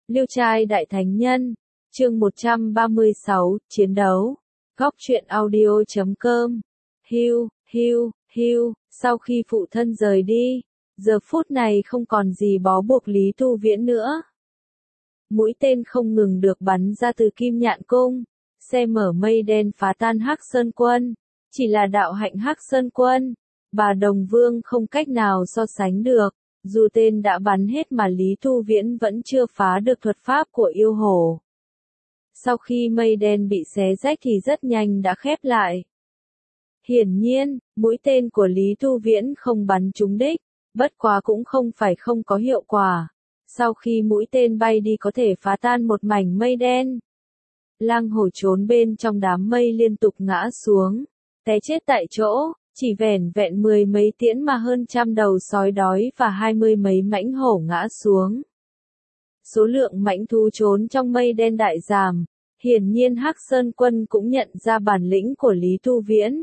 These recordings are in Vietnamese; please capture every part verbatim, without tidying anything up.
Liêu trai đại thánh nhân, chương một trăm ba mươi sáu, chiến đấu. Góc truyện audio chấm com. Hưu, hưu, hưu, sau khi phụ thân rời đi, giờ phút này không còn gì bó buộc Lý Tu Viễn nữa. Mũi tên không ngừng được bắn ra từ Kim Nhạn Cung, xe mở mây đen phá tan Hắc Sơn Quân, chỉ là đạo hạnh Hắc Sơn Quân, bà Đồng Vương không cách nào so sánh được. Dù tên đã bắn hết mà Lý Tu Viễn vẫn chưa phá được thuật pháp của yêu hổ. Sau khi mây đen bị xé rách thì rất nhanh đã khép lại. Hiển nhiên, mũi tên của Lý Tu Viễn không bắn trúng đích, bất quá cũng không phải không có hiệu quả. Sau khi mũi tên bay đi có thể phá tan một mảnh mây đen. Lang hổ trốn bên trong đám mây liên tục ngã xuống, té chết tại chỗ. Chỉ vẻn vẹn mười mấy tiễn mà hơn trăm đầu sói đói và hai mươi mấy mãnh hổ ngã xuống. Số lượng mãnh thú trốn trong mây đen đại giảm, hiển nhiên Hắc Sơn Quân cũng nhận ra bản lĩnh của Lý Tu Viễn.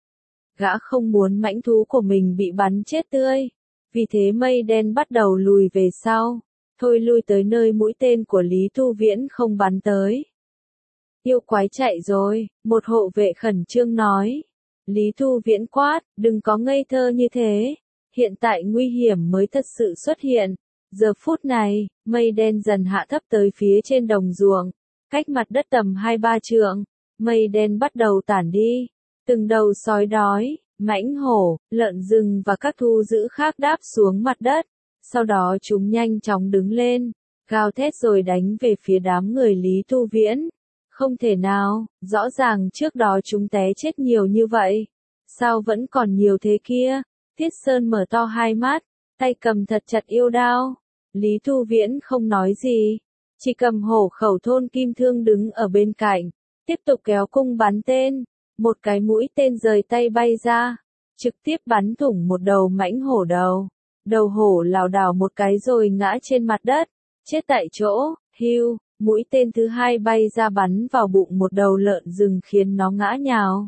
Gã không muốn mãnh thú của mình bị bắn chết tươi, vì thế mây đen bắt đầu lùi về sau, thôi lui tới nơi mũi tên của Lý Tu Viễn không bắn tới. Yêu quái chạy rồi, một hộ vệ khẩn trương nói. Lý Tu Viễn quát, đừng có ngây thơ như thế, hiện tại nguy hiểm mới thật sự xuất hiện. Giờ phút này, mây đen dần hạ thấp tới phía trên đồng ruộng, cách mặt đất tầm hai ba trượng, mây đen bắt đầu tản đi, từng đầu sói đói, mãnh hổ, lợn rừng và các thu dữ khác đáp xuống mặt đất, sau đó chúng nhanh chóng đứng lên, gào thét rồi đánh về phía đám người Lý Tu Viễn. Không thể nào, rõ ràng trước đó chúng té chết nhiều như vậy. Sao vẫn còn nhiều thế kia? Thiết Sơn mở to hai mắt, tay cầm thật chặt yêu đao. Lý Tu Viễn không nói gì, chỉ cầm hổ khẩu thôn kim thương đứng ở bên cạnh, tiếp tục kéo cung bắn tên. Một cái mũi tên rời tay bay ra, trực tiếp bắn thủng một đầu mãnh hổ đầu. Đầu hổ lảo đảo một cái rồi ngã trên mặt đất, chết tại chỗ. Hưu. Mũi tên thứ hai bay ra bắn vào bụng một đầu lợn rừng khiến nó ngã nhào.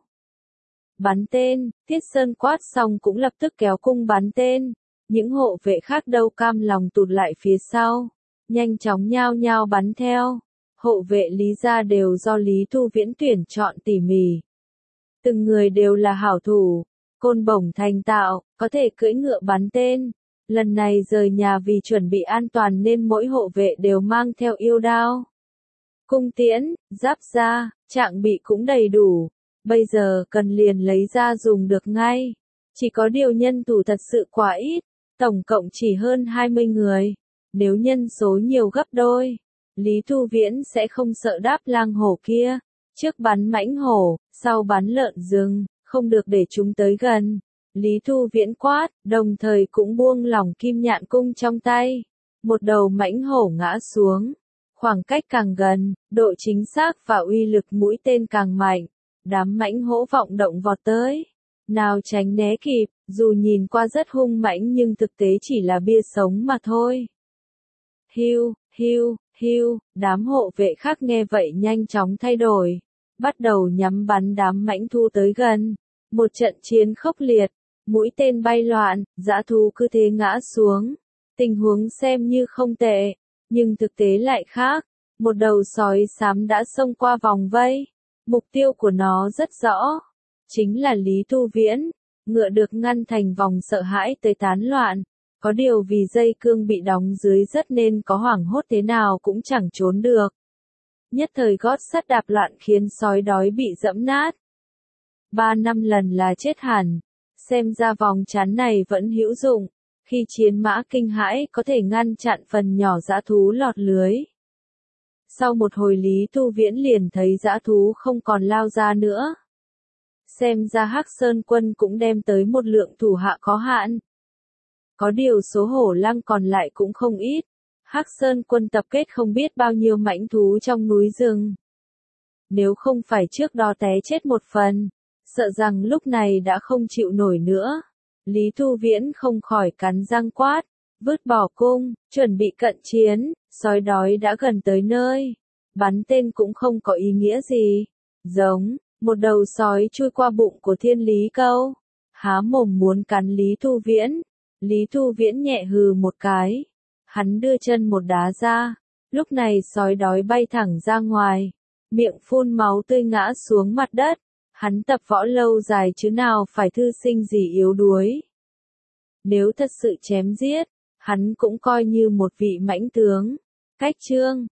Bắn tên, Thiết Sơn quát xong cũng lập tức kéo cung bắn tên. Những hộ vệ khác đâu cam lòng tụt lại phía sau, nhanh chóng nhao nhao bắn theo. Hộ vệ Lý gia đều do Lý Tu Viễn tuyển chọn tỉ mỉ. Từng người đều là hảo thủ, côn bổng thành tạo, có thể cưỡi ngựa bắn tên. Lần này rời nhà vì chuẩn bị an toàn nên mỗi hộ vệ đều mang theo yêu đao, cung tiễn, giáp da, trạng bị cũng đầy đủ. Bây giờ cần liền lấy ra dùng được ngay. Chỉ có điều nhân thủ thật sự quá ít, tổng cộng chỉ hơn hai mươi người. Nếu nhân số nhiều gấp đôi, Lý Tu Viễn sẽ không sợ đáp lang hổ kia. Trước bắn mãnh hổ, sau bắn lợn rừng, không được để chúng tới gần. Lý Tu Viễn quát, đồng thời cũng buông lỏng Kim Nhạn Cung trong tay. Một đầu mãnh hổ ngã xuống. Khoảng cách càng gần, độ chính xác và uy lực mũi tên càng mạnh. Đám mãnh hổ vọng động vọt tới. Nào tránh né kịp, dù nhìn qua rất hung mãnh nhưng thực tế chỉ là bia sống mà thôi. Hưu, hưu, hưu, đám hộ vệ khác nghe vậy nhanh chóng thay đổi. Bắt đầu nhắm bắn đám mãnh thú tới gần. Một trận chiến khốc liệt. Mũi tên bay loạn, dã thú cứ thế ngã xuống. Tình huống xem như không tệ, nhưng thực tế lại khác. Một đầu sói xám đã xông qua vòng vây. Mục tiêu của nó rất rõ. Chính là Lý Tu Viễn. Ngựa được ngăn thành vòng sợ hãi tới tán loạn. Có điều vì dây cương bị đóng dưới rất nên có hoảng hốt thế nào cũng chẳng trốn được. Nhất thời gót sắt đạp loạn khiến sói đói bị dẫm nát. Ba năm lần là chết hẳn. Xem ra vòng chắn này vẫn hữu dụng, khi chiến mã kinh hãi có thể ngăn chặn phần nhỏ dã thú lọt lưới. Sau một hồi Lý Tu Viễn liền thấy dã thú không còn lao ra nữa. Xem ra Hắc Sơn Quân cũng đem tới một lượng thủ hạ có hạn. Có điều số hổ lăng còn lại cũng không ít. Hắc Sơn Quân tập kết không biết bao nhiêu mãnh thú trong núi rừng. Nếu không phải trước đó té chết một phần, sợ rằng lúc này đã không chịu nổi nữa. Lý Tu Viễn không khỏi cắn răng quát, vứt bỏ cung, chuẩn bị cận chiến. Sói đói đã gần tới nơi. Bắn tên cũng không có ý nghĩa gì. Giống, một đầu sói chui qua bụng của Thiên Lý Câu. Há mồm muốn cắn Lý Tu Viễn. Lý Tu Viễn nhẹ hừ một cái. Hắn đưa chân một đá ra. Lúc này sói đói bay thẳng ra ngoài, miệng phun máu tươi ngã xuống mặt đất. Hắn tập võ lâu dài chứ nào phải thư sinh gì yếu đuối. Nếu thật sự chém giết, hắn cũng coi như một vị mãnh tướng. Cách chương